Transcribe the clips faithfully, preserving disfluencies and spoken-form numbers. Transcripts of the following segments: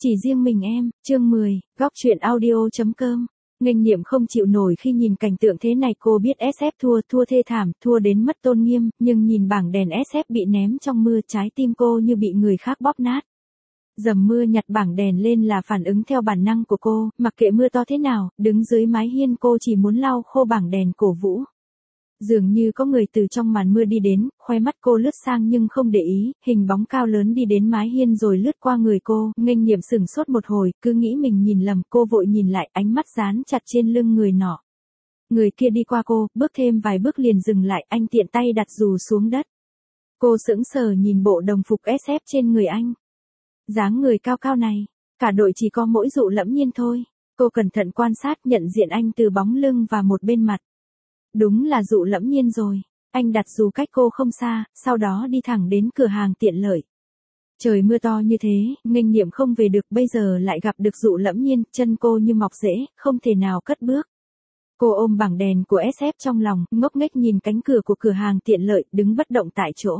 Chỉ riêng mình em, chương mười, góc truyện audio chấm com. Nghênh Niệm không chịu nổi khi nhìn cảnh tượng thế này, cô biết ét ép thua, thua thê thảm, thua đến mất tôn nghiêm, nhưng nhìn bảng đèn ét ép bị ném trong mưa, trái tim cô như bị người khác bóp nát. Dầm mưa nhặt bảng đèn lên là phản ứng theo bản năng của cô, mặc kệ mưa to thế nào, đứng dưới mái hiên cô chỉ muốn lau khô bảng đèn cổ vũ. Dường như có người từ trong màn mưa đi đến, khoe mắt cô lướt sang nhưng không để ý, hình bóng cao lớn đi đến mái hiên rồi lướt qua người cô, Nghênh Niệm sửng sốt một hồi, cứ nghĩ mình nhìn lầm, cô vội nhìn lại, ánh mắt dán chặt trên lưng người nọ. Người kia đi qua cô, bước thêm vài bước liền dừng lại, anh tiện tay đặt dù xuống đất. Cô sững sờ nhìn bộ đồng phục ét ép trên người anh. Dáng người cao cao này, cả đội chỉ có mỗi Dụ Lẫm Nhiên thôi. Cô cẩn thận quan sát, nhận diện anh từ bóng lưng và một bên mặt. Đúng là Dụ Lẫm Nhiên rồi. Anh đặt dù cách cô không xa, sau đó đi thẳng đến cửa hàng tiện lợi. Trời mưa to như thế, Nghênh Niệm không về được, bây giờ lại gặp được Dụ Lẫm Nhiên, chân cô như mọc rễ, không thể nào cất bước. Cô ôm bảng đèn của ét ép trong lòng, ngốc nghếch nhìn cánh cửa của cửa hàng tiện lợi, đứng bất động tại chỗ.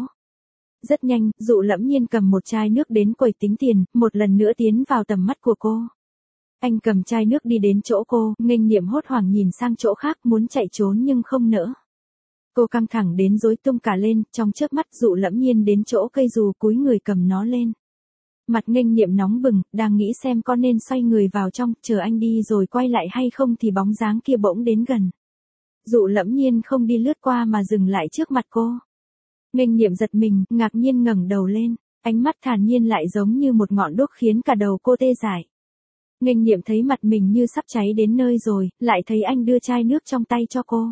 Rất nhanh, Dụ Lẫm Nhiên cầm một chai nước đến quầy tính tiền, một lần nữa tiến vào tầm mắt của cô. Anh cầm chai nước đi đến chỗ cô, Nghênh Niệm hốt hoảng nhìn sang chỗ khác, muốn chạy trốn nhưng không nỡ. Cô căng thẳng đến rối tung cả lên, trong chớp mắt Dụ Lẫm Nhiên đến chỗ cây dù, cúi người cầm nó lên. Mặt Nghênh Niệm nóng bừng, đang nghĩ xem có nên xoay người vào trong, chờ anh đi rồi quay lại hay không thì bóng dáng kia bỗng đến gần. Dụ Lẫm Nhiên không đi lướt qua mà dừng lại trước mặt cô. Nghênh Niệm giật mình, ngạc nhiên ngẩng đầu lên, ánh mắt thản nhiên lại giống như một ngọn đuốc khiến cả đầu cô tê dại. Nghênh Niệm thấy mặt mình như sắp cháy đến nơi rồi, lại thấy anh đưa chai nước trong tay cho cô.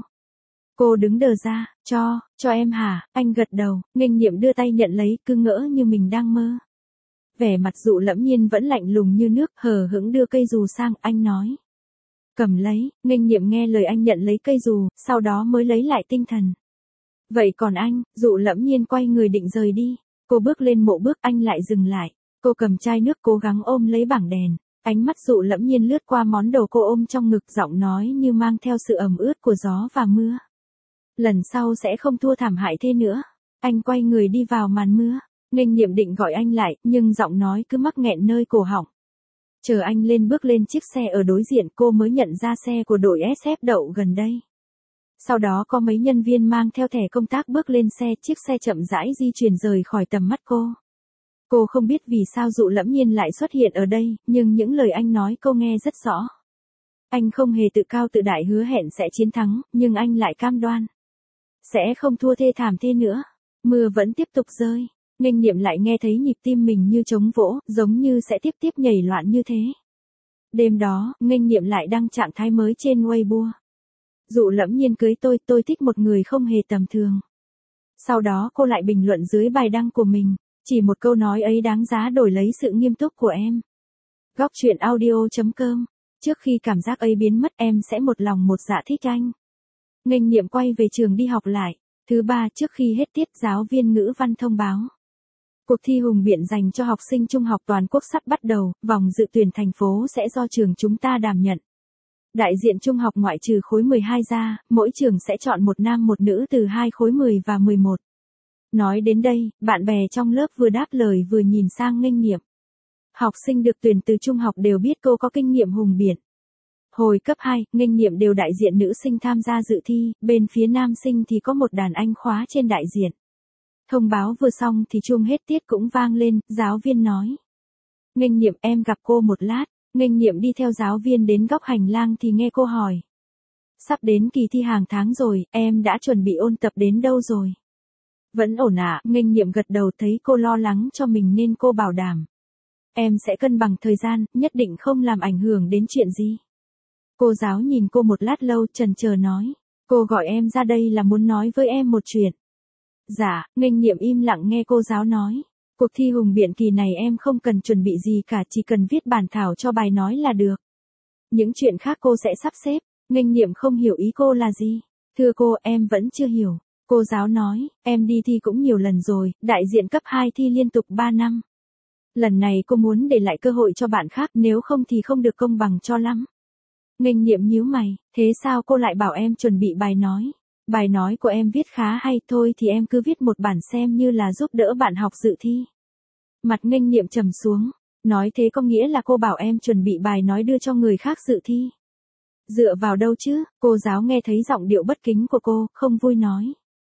Cô đứng đờ ra, cho, cho em hả, anh gật đầu, Nghênh Niệm đưa tay nhận lấy, cứ ngỡ như mình đang mơ. Vẻ mặt Dụ Lẫm Nhiên vẫn lạnh lùng như nước, hờ hững đưa cây dù sang, anh nói. Cầm lấy, Nghênh Niệm nghe lời anh nhận lấy cây dù, sau đó mới lấy lại tinh thần. Vậy còn anh, Dụ Lẫm Nhiên quay người định rời đi, cô bước lên một bước, anh lại dừng lại. Cô cầm chai nước cố gắng ôm lấy bảng đèn. Ánh mắt Dụ Lẫm Nhiên lướt qua món đồ cô ôm trong ngực, giọng nói như mang theo sự ẩm ướt của gió và mưa. Lần sau sẽ không thua thảm hại thế nữa. Anh quay người đi vào màn mưa. Nghênh Niệm định gọi anh lại, nhưng giọng nói cứ mắc nghẹn nơi cổ họng. Chờ anh lên bước lên chiếc xe ở đối diện, cô mới nhận ra xe của đội ét ép đậu gần đây. Sau đó có mấy nhân viên mang theo thẻ công tác bước lên xe, chiếc xe chậm rãi di chuyển rời khỏi tầm mắt cô. Cô không biết vì sao Dụ Lẫm Nhiên lại xuất hiện ở đây, nhưng những lời anh nói cô nghe rất rõ. Anh không hề tự cao tự đại hứa hẹn sẽ chiến thắng, nhưng anh lại cam đoan. Sẽ không thua thê thảm thế nữa. Mưa vẫn tiếp tục rơi. Nghênh Niệm lại nghe thấy nhịp tim mình như trống vỗ, giống như sẽ tiếp tiếp nhảy loạn như thế. Đêm đó, Nghênh Niệm lại đăng trạng thái mới trên Weibo. Dụ Lẫm Nhiên cưới tôi, tôi thích một người không hề tầm thường. Sau đó cô lại bình luận dưới bài đăng của mình. Chỉ một câu nói ấy đáng giá đổi lấy sự nghiêm túc của em. Góc truyện audio chấm com. Trước khi cảm giác ấy biến mất, em sẽ một lòng một dạ thích anh. Nghênh Niệm quay về trường đi học lại. Thứ ba, trước khi hết tiết, giáo viên ngữ văn thông báo. Cuộc thi hùng biện dành cho học sinh trung học toàn quốc sắp bắt đầu, vòng dự tuyển thành phố sẽ do trường chúng ta đảm nhận. Đại diện trung học ngoại trừ khối mười hai ra, mỗi trường sẽ chọn một nam một nữ từ hai khối mười và mười một. Nói đến đây, bạn bè trong lớp vừa đáp lời vừa nhìn sang Nghênh Niệm. Học sinh được tuyển từ trung học đều biết cô có kinh nghiệm hùng biện. Hồi cấp hai, Nghênh Niệm đều đại diện nữ sinh tham gia dự thi, bên phía nam sinh thì có một đàn anh khóa trên đại diện. Thông báo vừa xong thì chuông hết tiết cũng vang lên, giáo viên nói. Nghênh Niệm, em gặp cô một lát. Nghênh Niệm đi theo giáo viên đến góc hành lang thì nghe cô hỏi. Sắp đến kỳ thi hàng tháng rồi, em đã chuẩn bị ôn tập đến đâu rồi? Vẫn ổn ạ, à? Nghênh Niệm gật đầu, thấy cô lo lắng cho mình nên cô bảo đảm. Em sẽ cân bằng thời gian, nhất định không làm ảnh hưởng đến chuyện gì. Cô giáo nhìn cô một lát lâu, chần chờ nói. Cô gọi em ra đây là muốn nói với em một chuyện. Dạ, Nghênh Niệm im lặng nghe cô giáo nói. Cuộc thi hùng biện kỳ này em không cần chuẩn bị gì cả, chỉ cần viết bản thảo cho bài nói là được. Những chuyện khác cô sẽ sắp xếp. Nghênh Niệm không hiểu ý cô là gì. Thưa cô, em vẫn chưa hiểu. Cô giáo nói, em đi thi cũng nhiều lần rồi, đại diện cấp hai thi liên tục ba năm. Lần này cô muốn để lại cơ hội cho bạn khác, nếu không thì không được công bằng cho lắm. Nghênh Niệm nhíu mày, thế sao cô lại bảo em chuẩn bị bài nói? Bài nói của em viết khá hay, thôi thì em cứ viết một bản xem như là giúp đỡ bạn học dự thi. Mặt Nghênh Niệm trầm xuống, Nói thế có nghĩa là cô bảo em chuẩn bị bài nói đưa cho người khác dự thi. Dựa vào đâu chứ, cô giáo nghe thấy giọng điệu bất kính của cô, không vui nói.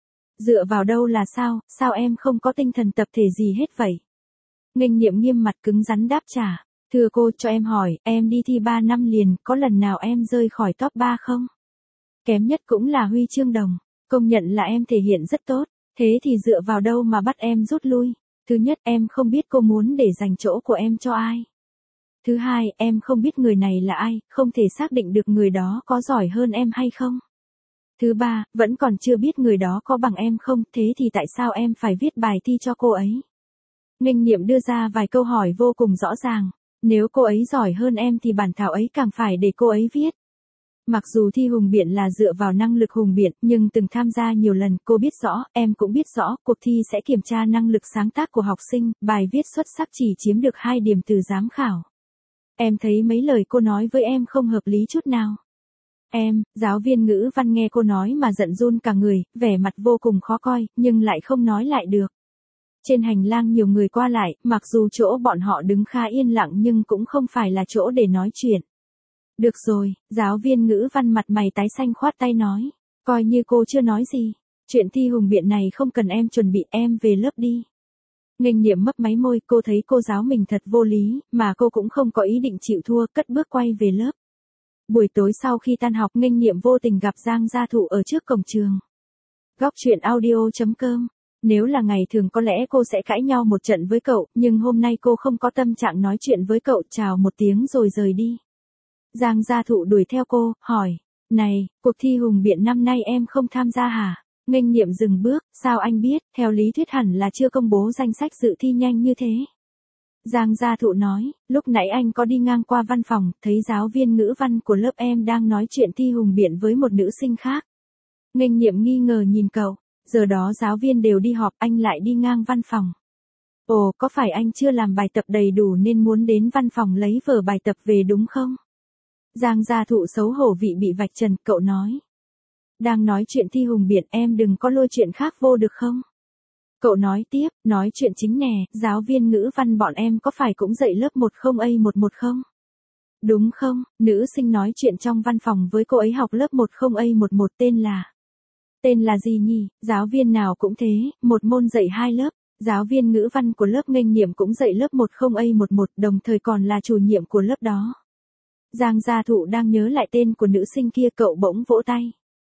Dựa vào đâu là sao, sao em không có tinh thần tập thể gì hết vậy? Nghênh Niệm nghiêm mặt cứng rắn đáp trả. Thưa cô, cho em hỏi, em đi thi ba năm liền, có lần nào em rơi khỏi top ba không? Kém nhất cũng là huy chương đồng. Công nhận là em thể hiện rất tốt. Thế thì dựa vào đâu mà bắt em rút lui? Thứ nhất, em không biết cô muốn để dành chỗ của em cho ai. Thứ hai, em không biết người này là ai, không thể xác định được người đó có giỏi hơn em hay không. Thứ ba, vẫn còn chưa biết người đó có bằng em không, thế thì tại sao em phải viết bài thi cho cô ấy? Nghênh Niệm đưa ra vài câu hỏi vô cùng rõ ràng. Nếu cô ấy giỏi hơn em thì bản thảo ấy càng phải để cô ấy viết. Mặc dù thi hùng biện là dựa vào năng lực hùng biện, nhưng từng tham gia nhiều lần, cô biết rõ, em cũng biết rõ, cuộc thi sẽ kiểm tra năng lực sáng tác của học sinh, bài viết xuất sắc chỉ chiếm được hai điểm từ giám khảo. Em thấy mấy lời cô nói với em không hợp lý chút nào. Em, giáo viên ngữ văn nghe cô nói mà giận run cả người, vẻ mặt vô cùng khó coi, nhưng lại không nói lại được. Trên hành lang nhiều người qua lại, mặc dù chỗ bọn họ đứng khá yên lặng nhưng cũng không phải là chỗ để nói chuyện. Được rồi, giáo viên ngữ văn mặt mày tái xanh khoát tay nói. Coi như cô chưa nói gì. Chuyện thi hùng biện này không cần em chuẩn bị, em về lớp đi. Nghênh Niệm mấp máy môi, cô thấy cô giáo mình thật vô lý, mà cô cũng không có ý định chịu thua, cất bước quay về lớp. Buổi tối sau khi tan học, Nghênh Niệm vô tình gặp Giang Gia Thụ ở trước cổng trường. Góc truyện audio chấm com. Nếu là ngày thường có lẽ cô sẽ cãi nhau một trận với cậu, nhưng hôm nay cô không có tâm trạng nói chuyện với cậu, chào một tiếng rồi rời đi. Giang Gia Thụ đuổi theo cô, hỏi. Này, cuộc thi hùng biện năm nay em không tham gia hả? Nghênh Niệm dừng bước, sao anh biết, theo lý thuyết hẳn là chưa công bố danh sách dự thi nhanh như thế. Giang Gia Thụ nói, lúc nãy anh có đi ngang qua văn phòng, thấy giáo viên ngữ văn của lớp em đang nói chuyện thi hùng biện với một nữ sinh khác. Nghênh Niệm nghi ngờ nhìn cậu, giờ đó giáo viên đều đi họp, anh lại đi ngang văn phòng. Ồ, có phải anh chưa làm bài tập đầy đủ nên muốn đến văn phòng lấy vở bài tập về đúng không? Giang Gia Thụ xấu hổ vị bị vạch trần, cậu nói. Đang nói chuyện thi hùng biện, em đừng có lôi chuyện khác vô được không? Cậu nói tiếp, nói chuyện chính nè, giáo viên ngữ văn bọn em có phải cũng dạy lớp một không A một một không? Đúng không, nữ sinh nói chuyện trong văn phòng với cô ấy học lớp một không A một một tên là... Tên là gì nhỉ, giáo viên nào cũng thế, một môn dạy hai lớp. Giáo viên ngữ văn của lớp Nghênh Niệm cũng dạy lớp một không A một một, đồng thời còn là chủ nhiệm của lớp đó. Giang Gia Thụ đang nhớ lại tên của nữ sinh kia, cậu bỗng vỗ tay.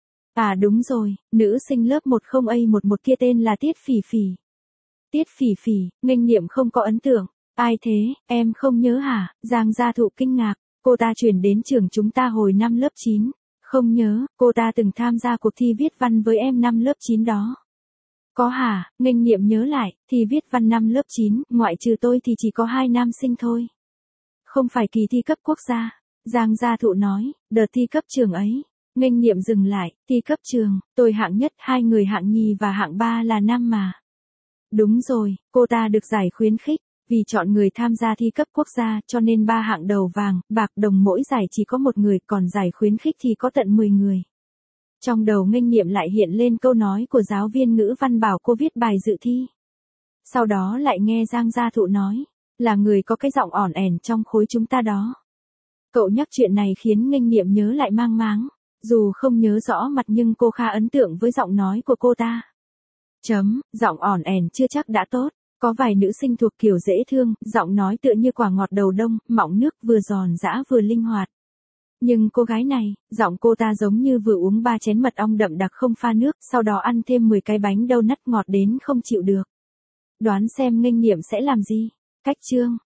À đúng rồi, nữ sinh lớp một không A một một kia tên là Tiết Phỉ Phỉ. Tiết Phỉ Phỉ, Nghênh Niệm không có ấn tượng. Ai thế, em không nhớ hả? Giang Gia Thụ kinh ngạc, cô ta chuyển đến trường chúng ta hồi năm lớp chín. Không nhớ, cô ta từng tham gia cuộc thi viết văn với em năm lớp chín đó. Có hả? Nghênh Niệm nhớ lại, thi viết văn năm lớp chín, ngoại trừ tôi thì chỉ có hai nam sinh thôi. Không phải kỳ thi cấp quốc gia. Giang Gia Thụ nói, đợt thi cấp trường ấy. Nghênh Niệm dừng lại, thi cấp trường, tôi hạng nhất, hai người hạng nhì và hạng ba là nam mà. Đúng rồi, cô ta được giải khuyến khích, vì chọn người tham gia thi cấp quốc gia cho nên ba hạng đầu vàng, bạc, đồng mỗi giải chỉ có một người, còn giải khuyến khích thì có tận mười người. Trong đầu Nghênh Niệm lại hiện lên câu nói của giáo viên ngữ văn bảo cô viết bài dự thi. Sau đó lại nghe Giang Gia Thụ nói, là người có cái giọng ỏn ẻn trong khối chúng ta đó. Cậu nhắc chuyện này khiến Nghênh Niệm nhớ lại mang máng, dù không nhớ rõ mặt nhưng cô khá ấn tượng với giọng nói của cô ta. Chấm, giọng ỏn ẻn chưa chắc đã tốt, có vài nữ sinh thuộc kiểu dễ thương, giọng nói tựa như quả ngọt đầu đông, mọng nước, vừa giòn giã vừa linh hoạt. Nhưng cô gái này, giọng cô ta giống như vừa uống ba chén mật ong đậm đặc không pha nước, sau đó ăn thêm mười cái bánh donut ngọt đến không chịu được. Đoán xem Nghênh Niệm sẽ làm gì? Cách chương